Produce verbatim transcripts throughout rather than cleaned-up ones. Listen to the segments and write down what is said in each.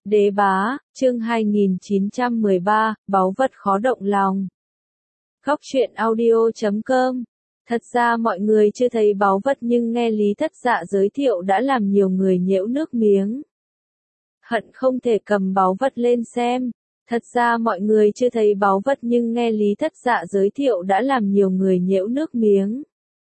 Đế bá, chương hai nghìn chín trăm mười ba, báu vật khó động lòng. Góc truyện audio chấm com. Thật ra mọi người chưa thấy báu vật nhưng nghe Lý Thất Dạ giới thiệu đã làm nhiều người nhễu nước miếng. Hận không thể cầm báu vật lên xem. Thật ra mọi người chưa thấy báu vật nhưng nghe Lý Thất Dạ giới thiệu đã làm nhiều người nhễu nước miếng.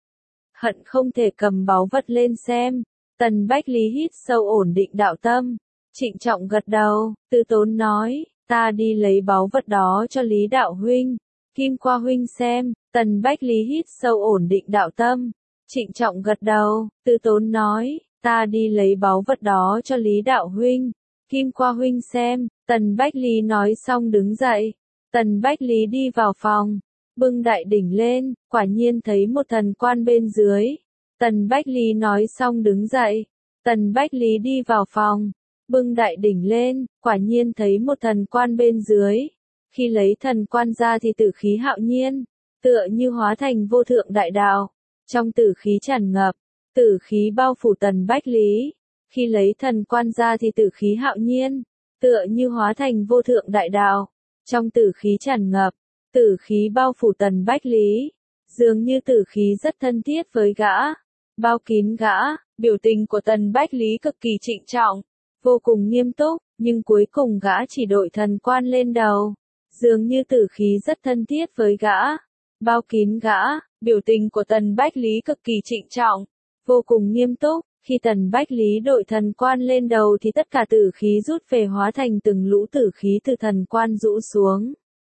Hận không thể cầm báu vật lên xem. Tần Bách Lý hít sâu ổn định đạo tâm. Trịnh trọng gật đầu, Từ Tốn nói, ta đi lấy báu vật đó cho Lý đạo huynh. Kim Qua huynh xem. Tần Bách Lý hít sâu ổn định đạo tâm. Trịnh trọng gật đầu, Từ Tốn nói, ta đi lấy báu vật đó cho Lý đạo huynh. Kim Qua huynh xem. Tần Bách Lý nói xong đứng dậy. Tần Bách Lý đi vào phòng, bưng đại đỉnh lên, quả nhiên thấy một thần quan bên dưới. Tần Bách Lý nói xong đứng dậy. Tần Bách Lý đi vào phòng, bưng đại đỉnh lên, quả nhiên thấy một thần quan bên dưới. Khi lấy thần quan ra thì tử khí hạo nhiên, tựa như hóa thành vô thượng đại đạo. Trong tử khí tràn ngập, tử khí bao phủ Tần Bách Lý. Khi lấy thần quan ra thì tử khí hạo nhiên, tựa như hóa thành vô thượng đại đạo. Trong tử khí tràn ngập, tử khí bao phủ Tần Bách Lý. Dường như tử khí rất thân thiết với gã, bao kín gã. Biểu tình của Tần Bách Lý cực kỳ trịnh trọng, vô cùng nghiêm túc, nhưng cuối cùng gã chỉ đội thần quan lên đầu. Dường như tử khí rất thân thiết với gã, bao kín gã. Biểu tình của Tần Bách Lý cực kỳ trịnh trọng, vô cùng nghiêm túc. Khi Tần Bách Lý đội thần quan lên đầu thì tất cả tử khí rút về hóa thành từng lũ tử khí từ thần quan rũ xuống.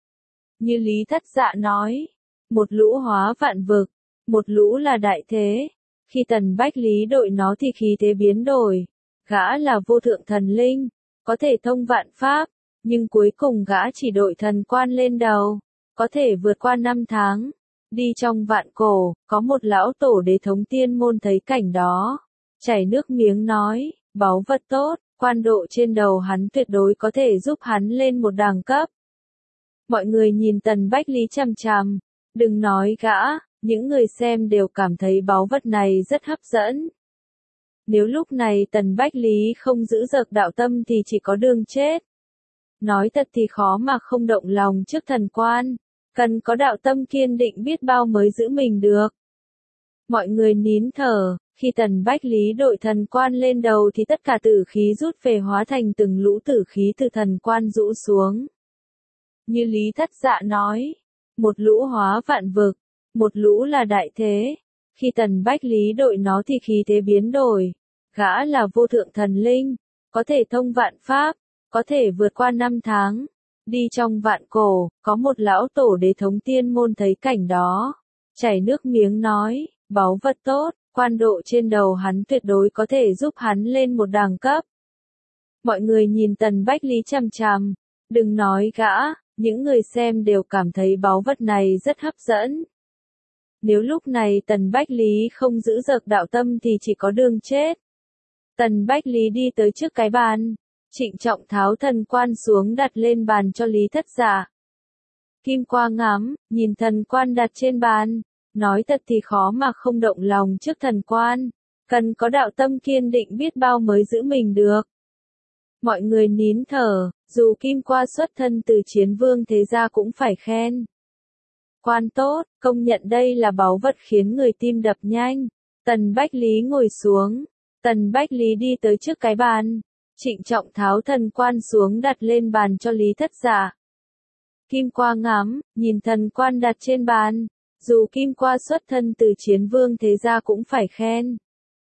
Như Lý Thất Dạ nói, một lũ hóa vạn vực, một lũ là đại thế. Khi Tần Bách Lý đội nó thì khí thế biến đổi. Gã là vô thượng thần linh, có thể thông vạn pháp, nhưng cuối cùng gã chỉ đội thần quan lên đầu, có thể vượt qua năm tháng. Đi trong vạn cổ, có một lão tổ đế thống tiên môn thấy cảnh đó, chảy nước miếng nói, báu vật tốt, quan độ trên đầu hắn tuyệt đối có thể giúp hắn lên một đẳng cấp. Mọi người nhìn Tần Bách Lý chằm chằm, đừng nói gã, những người xem đều cảm thấy báu vật này rất hấp dẫn. Nếu lúc này Tần Bách Lý không giữ dược đạo tâm thì chỉ có đường chết. Nói thật thì khó mà không động lòng trước thần quan, cần có đạo tâm kiên định biết bao mới giữ mình được. Mọi người nín thở, khi Tần Bách Lý đội thần quan lên đầu thì tất cả tử khí rút về hóa thành từng lũ tử khí từ thần quan rũ xuống. Như Lý Thất Dạ nói, một lũ hóa vạn vực, một lũ là đại thế. Khi Tần Bách Lý đội nó thì khí thế biến đổi. Gã là vô thượng thần linh, có thể thông vạn pháp, có thể vượt qua năm tháng. Đi trong vạn cổ, có một lão tổ đế thống tiên môn thấy cảnh đó, chảy nước miếng nói, báu vật tốt, quan độ trên đầu hắn tuyệt đối có thể giúp hắn lên một đẳng cấp. Mọi người nhìn Tần Bách Lý chằm chằm, đừng nói gã, những người xem đều cảm thấy báu vật này rất hấp dẫn. Nếu lúc này Tần Bách Lý không giữ dược đạo tâm thì chỉ có đường chết. Tần Bách Lý đi tới trước cái bàn, trịnh trọng tháo thần quan xuống đặt lên bàn cho Lý Thất Dạ. Kim Qua ngắm, nhìn thần quan đặt trên bàn, nói thật thì khó mà không động lòng trước thần quan, cần có đạo tâm kiên định biết bao mới giữ mình được. Mọi người nín thở, dù Kim Qua xuất thân từ chiến vương thế gia cũng phải khen. Quan tốt, công nhận đây là báu vật khiến người tim đập nhanh. Tần Bách Lý ngồi xuống. Tần Bách Lý đi tới trước cái bàn, trịnh trọng tháo thần quan xuống đặt lên bàn cho Lý Thất Dạ. Kim Qua ngắm, nhìn thần quan đặt trên bàn, dù Kim Qua xuất thân từ chiến vương thế gia cũng phải khen.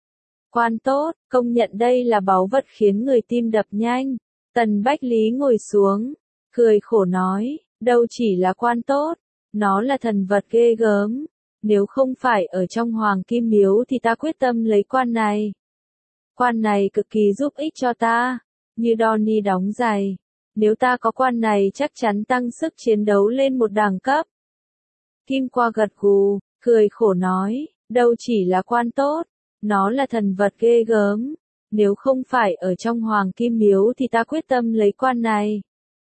Quan tốt, công nhận đây là báu vật khiến người tim đập nhanh. Tần Bách Lý ngồi xuống, cười khổ nói, đâu chỉ là quan tốt, nó là thần vật ghê gớm. Nếu không phải ở trong Hoàng Kim Miếu thì ta quyết tâm lấy quan này. Quan này cực kỳ giúp ích cho ta, như Donnie đóng giày. Nếu ta có quan này chắc chắn tăng sức chiến đấu lên một đẳng cấp. Kim Qua gật gù, cười khổ nói, đâu chỉ là quan tốt, nó là thần vật ghê gớm. Nếu không phải ở trong Hoàng Kim Miếu thì ta quyết tâm lấy quan này.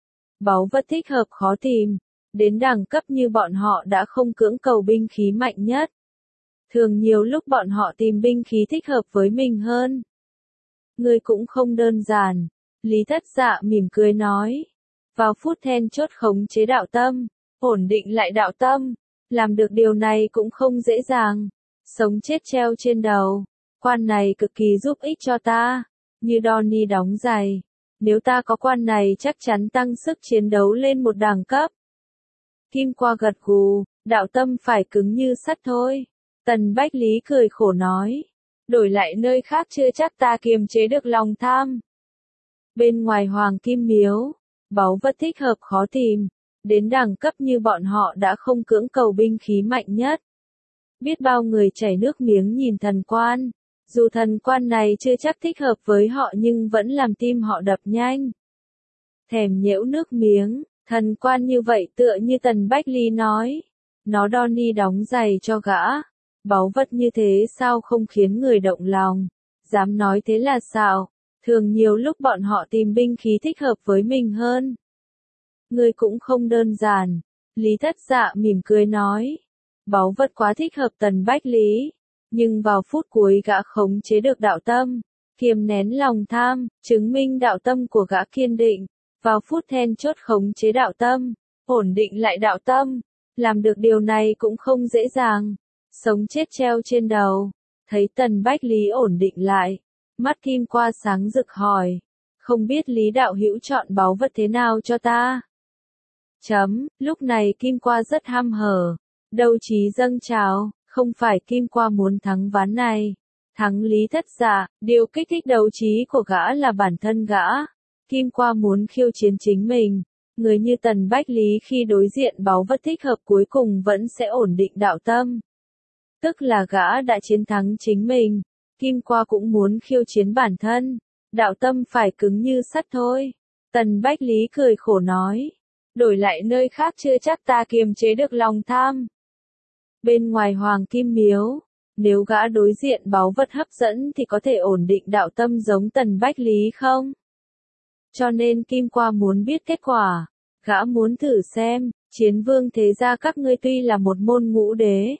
Báu vật thích hợp khó tìm, đến đẳng cấp như bọn họ đã không cưỡng cầu binh khí mạnh nhất. Thường nhiều lúc bọn họ tìm binh khí thích hợp với mình hơn. Ngươi cũng không đơn giản. Lý Thất Dạ mỉm cười nói. Vào phút then chốt khống chế đạo tâm, ổn định lại đạo tâm, làm được điều này cũng không dễ dàng. Sống chết treo trên đầu, quan này cực kỳ giúp ích cho ta, như Donnie đóng giày. Nếu ta có quan này chắc chắn tăng sức chiến đấu lên một đẳng cấp. Kim Qua gật gù, đạo tâm phải cứng như sắt thôi. Tần Bách Lý cười khổ nói. Đổi lại nơi khác chưa chắc ta kiềm chế được lòng tham. Bên ngoài Hoàng Kim Miếu, báu vật thích hợp khó tìm. Đến đẳng cấp như bọn họ đã không cưỡng cầu binh khí mạnh nhất. Biết bao người chảy nước miếng nhìn thần quan. Dù thần quan này chưa chắc thích hợp với họ nhưng vẫn làm tim họ đập nhanh. Thèm nhễu nước miếng, thần quan như vậy tựa như Tần Bách Lý nói. Nó Donnie đóng giày cho gã. Báu vật như thế sao không khiến người động lòng. Dám nói thế là sao? Thường nhiều lúc bọn họ tìm binh khí thích hợp với mình hơn. Ngươi cũng không đơn giản. Lý Thất Dạ mỉm cười nói. Báu vật quá thích hợp Tần Bách Lý. Nhưng vào phút cuối gã khống chế được đạo tâm, kiềm nén lòng tham, chứng minh đạo tâm của gã kiên định. Vào phút then chốt khống chế đạo tâm, ổn định lại đạo tâm. Làm được điều này cũng không dễ dàng. Sống chết treo trên đầu. Thấy Tần Bách Lý ổn định lại. Mắt Kim Qua sáng rực hỏi. Không biết Lý đạo hữu chọn báu vật thế nào cho ta? Chấm, lúc này Kim Qua rất ham hở. Đấu trí dâng trào, không phải Kim Qua muốn thắng ván này. Thắng Lý Thất Dạ, điều kích thích đấu trí của gã là bản thân gã. Kim Qua muốn khiêu chiến chính mình. Người như Tần Bách Lý khi đối diện báu vật thích hợp cuối cùng vẫn sẽ ổn định đạo tâm. Tức là gã đã chiến thắng chính mình. Kim Qua cũng muốn khiêu chiến bản thân. Đạo tâm phải cứng như sắt thôi. Tần Bách Lý cười khổ nói. Đổi lại nơi khác chưa chắc ta kiềm chế được lòng tham. Bên ngoài Hoàng Kim Miếu, nếu gã đối diện báu vật hấp dẫn thì có thể ổn định đạo tâm giống Tần Bách Lý không? Cho nên Kim Qua muốn biết kết quả. Gã muốn thử xem, chiến vương thế gia các ngươi tuy là một môn ngũ đế.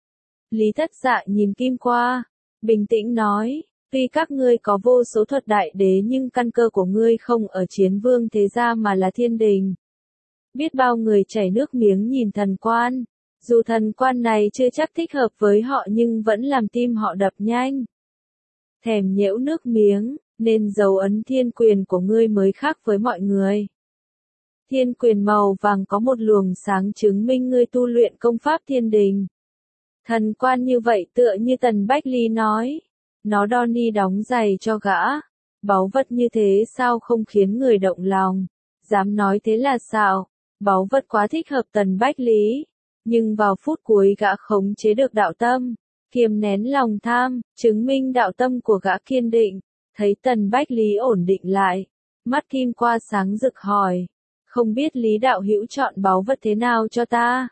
Lý Thất Dạ nhìn Kim Qua, bình tĩnh nói, tuy các ngươi có vô số thuật đại đế nhưng căn cơ của ngươi không ở chiến vương thế gia mà là thiên đình. Biết bao người chảy nước miếng nhìn thần quan, dù thần quan này chưa chắc thích hợp với họ nhưng vẫn làm tim họ đập nhanh. Thèm nhễu nước miếng, nên dấu ấn thiên quyền của ngươi mới khác với mọi người. Thiên quyền màu vàng có một luồng sáng chứng minh ngươi tu luyện công pháp thiên đình. Thần quan như vậy tựa như Tần Bách Lý nói. Nó Donnie đóng giày cho gã. Báu vật như thế sao không khiến người động lòng. Dám nói thế là sao? Báu vật quá thích hợp Tần Bách Lý. Nhưng vào phút cuối gã khống chế được đạo tâm. Kiềm nén lòng tham, chứng minh đạo tâm của gã kiên định. Thấy Tần Bách Lý ổn định lại. Mắt Kim Qua sáng rực hỏi. Không biết Lý đạo hữu chọn báu vật thế nào cho ta?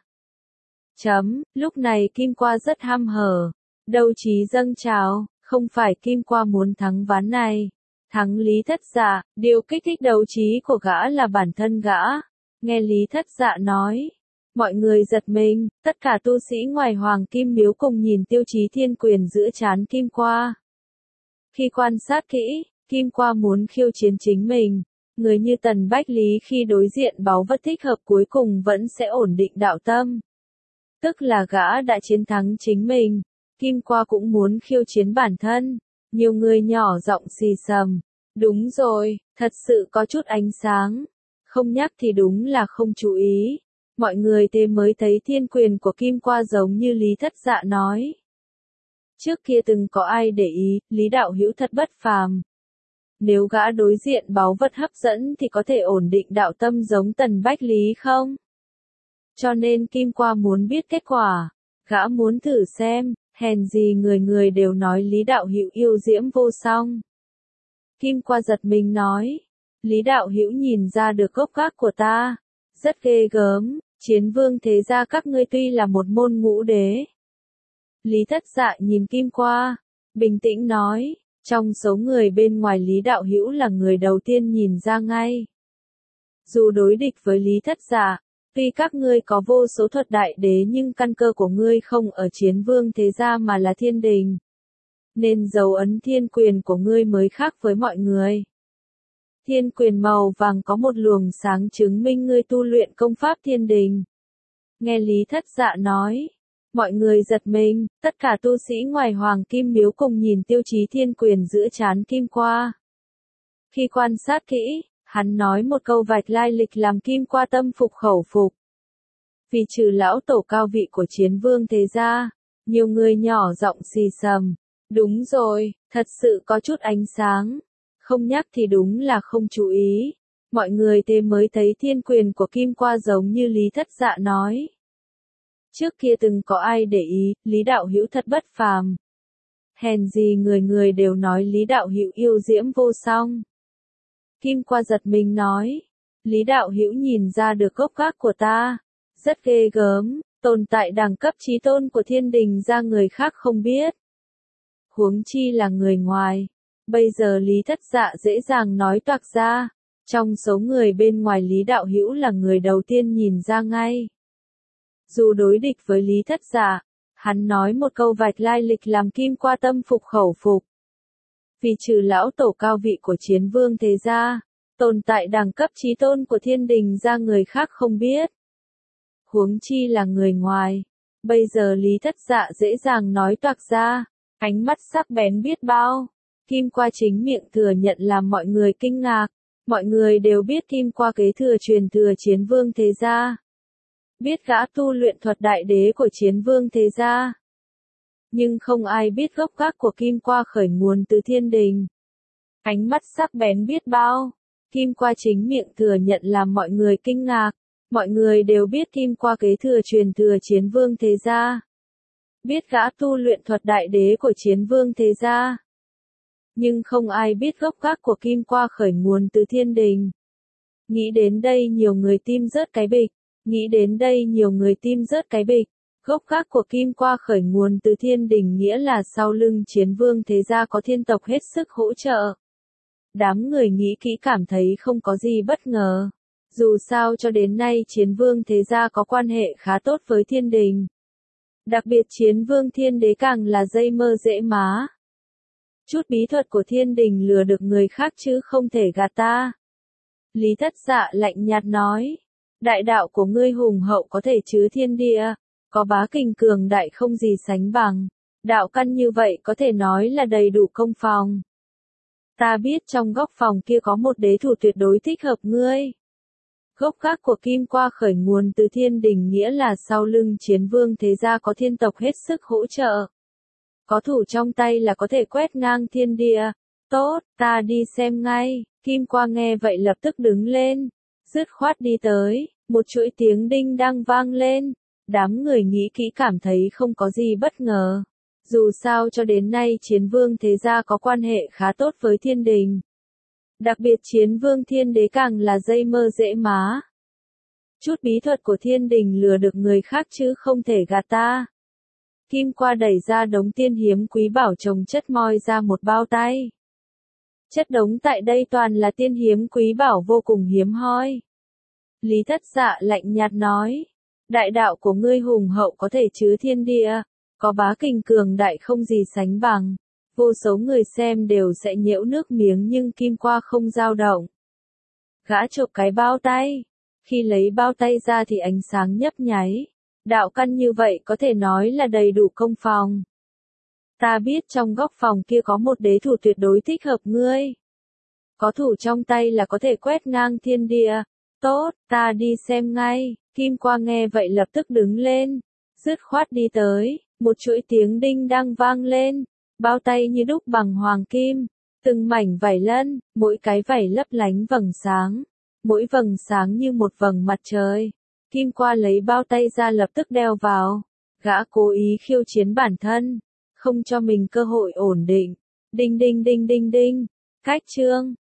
Chấm, lúc này Kim Qua rất ham hở. Đấu trí dâng trào, không phải Kim Qua muốn thắng ván này. Thắng Lý Thất Dạ, điều kích thích đấu trí của gã là bản thân gã. Nghe Lý Thất Dạ nói. Mọi người giật mình, tất cả tu sĩ ngoài Hoàng Kim Miếu cùng nhìn tiêu chí thiên quyền giữa trán Kim Qua. Khi quan sát kỹ, Kim Qua muốn khiêu chiến chính mình. Người như Tần Bách Lý khi đối diện báu vật thích hợp cuối cùng vẫn sẽ ổn định đạo tâm. Tức là gã đã chiến thắng chính mình. Kim Qua cũng muốn khiêu chiến bản thân. Nhiều người nhỏ giọng xì xầm. Đúng rồi, thật sự có chút ánh sáng. Không nhắc thì đúng là không chú ý. Mọi người thế mới thấy thiên quyền của Kim Qua giống như Lý Thất Dạ nói. Trước kia từng có ai để ý, Lý đạo hữu thật bất phàm. Nếu gã đối diện báu vật hấp dẫn thì có thể ổn định đạo tâm giống Tần Bách Lý không? Cho nên Kim Qua muốn biết kết quả. Gã muốn thử xem, hèn gì người người đều nói Lý đạo hữu yêu diễm vô song. Kim Qua giật mình nói. Lý đạo hữu nhìn ra được gốc gác của ta. Rất ghê gớm, chiến vương thế gia các ngươi tuy là một môn ngũ đế. Lý Thất Dạ nhìn Kim Qua, bình tĩnh nói. Trong số người bên ngoài Lý đạo hữu là người đầu tiên nhìn ra ngay. Dù đối địch với Lý Thất Dạ, tuy các ngươi có vô số thuật đại đế nhưng căn cơ của ngươi không ở chiến vương thế gia mà là thiên đình. Nên dấu ấn thiên quyền của ngươi mới khác với mọi người. Thiên quyền màu vàng có một luồng sáng chứng minh ngươi tu luyện công pháp thiên đình. Nghe Lý Thất Dạ nói, mọi người giật mình, tất cả tu sĩ ngoài Hoàng Kim Miếu cùng nhìn tiêu chí thiên quyền giữa trán Kim Qua. Khi quan sát kỹ, hắn nói một câu vạch lai lịch làm Kim Qua tâm phục khẩu phục. Vì trừ lão tổ cao vị của chiến vương thế gia, nhiều người nhỏ giọng xì xầm. Đúng rồi, thật sự có chút ánh sáng. Không nhắc thì đúng là không chú ý. Mọi người thế mới thấy thiên quyền của Kim Qua giống như Lý Thất Dạ nói. Trước kia từng có ai để ý, Lý Đạo Hữu thật bất phàm. Hèn gì người người đều nói Lý Đạo Hữu yêu diễm vô song. Kim Qua giật mình nói, Lý Đạo Hữu nhìn ra được gốc gác của ta, rất ghê gớm, tồn tại đẳng cấp chí tôn của thiên đình ra người khác không biết. Huống chi là người ngoài, bây giờ Lý Thất Dạ dễ dàng nói toạc ra, trong số người bên ngoài Lý Đạo Hữu là người đầu tiên nhìn ra ngay. Dù đối địch với Lý Thất Dạ, hắn nói một câu vạch lai lịch làm Kim Qua tâm phục khẩu phục. Vì trừ lão tổ cao vị của chiến vương thế gia, tồn tại đẳng cấp chí tôn của thiên đình ra người khác không biết. Huống chi là người ngoài, bây giờ Lý Thất Dạ dễ dàng nói toạc ra, ánh mắt sắc bén biết bao. Kim Qua chính miệng thừa nhận làm mọi người kinh ngạc, mọi người đều biết Kim Qua kế thừa truyền thừa chiến vương thế gia. Biết gã tu luyện thuật đại đế của chiến vương thế gia. Nhưng không ai biết gốc gác của Kim Qua khởi nguồn từ thiên đình. Ánh mắt sắc bén biết bao. Kim Qua chính miệng thừa nhận làm mọi người kinh ngạc. Mọi người đều biết Kim Qua kế thừa truyền thừa chiến vương thế gia. Biết gã tu luyện thuật đại đế của chiến vương thế gia. Nhưng không ai biết gốc gác của Kim Qua khởi nguồn từ thiên đình. Nghĩ đến đây nhiều người tim rớt cái bịch. Nghĩ đến đây nhiều người tim rớt cái bịch. Gốc gác của Kim Qua khởi nguồn từ thiên đình nghĩa là sau lưng chiến vương thế gia có thiên tộc hết sức hỗ trợ. Đám người nghĩ kỹ cảm thấy không có gì bất ngờ. Dù sao cho đến nay chiến vương thế gia có quan hệ khá tốt với thiên đình. Đặc biệt chiến vương thiên đế càng là dây mơ dễ má. Chút bí thuật của thiên đình lừa được người khác chứ không thể gạt ta. Lý Thất Dạ lạnh nhạt nói. Đại đạo của ngươi hùng hậu có thể chứa thiên địa, có bá kình cường đại không gì sánh bằng. Đạo căn như vậy có thể nói là đầy đủ công phòng. Ta biết trong góc phòng kia có một đế thủ tuyệt đối thích hợp ngươi. Gốc gác của Kim Qua khởi nguồn từ thiên đình nghĩa là sau lưng chiến vương thế gia có thiên tộc hết sức hỗ trợ. Có thủ trong tay là có thể quét ngang thiên địa. Tốt, ta đi xem ngay. Kim Qua nghe vậy lập tức đứng lên. Dứt khoát đi tới, một chuỗi tiếng đinh đang vang lên. Đám người nghĩ kỹ cảm thấy không có gì bất ngờ. Dù sao cho đến nay chiến vương thế gia có quan hệ khá tốt với thiên đình. Đặc biệt chiến vương thiên đế càng là dây mơ dễ má. Chút bí thuật của thiên đình lừa được người khác chứ không thể gạt ta. Kim Qua đẩy ra đống tiên hiếm quý bảo chồng chất moi ra một bao tay. Chất đống tại đây toàn là tiên hiếm quý bảo vô cùng hiếm hoi. Lý Thất Dạ lạnh nhạt nói. Đại đạo của ngươi hùng hậu có thể chứa thiên địa, có bá kình cường đại không gì sánh bằng. Vô số người xem đều sẽ nhễu nước miếng nhưng Kim Qua không dao động. Gã chộp cái bao tay. Khi lấy bao tay ra thì ánh sáng nhấp nháy. Đạo căn như vậy có thể nói là đầy đủ công phòng. Ta biết trong góc phòng kia có một đế thủ tuyệt đối thích hợp ngươi. Có thủ trong tay là có thể quét ngang thiên địa. Tốt, ta đi xem ngay. Kim Qua nghe vậy lập tức đứng lên. Dứt khoát đi tới. Một chuỗi tiếng đinh đang vang lên. Bao tay như đúc bằng hoàng kim. Từng mảnh vảy lân, mỗi cái vảy lấp lánh vầng sáng. Mỗi vầng sáng như một vầng mặt trời. Kim Qua lấy bao tay ra lập tức đeo vào. Gã cố ý khiêu chiến bản thân. Không cho mình cơ hội ổn định. Đinh đinh đinh đinh đinh. Cách chương.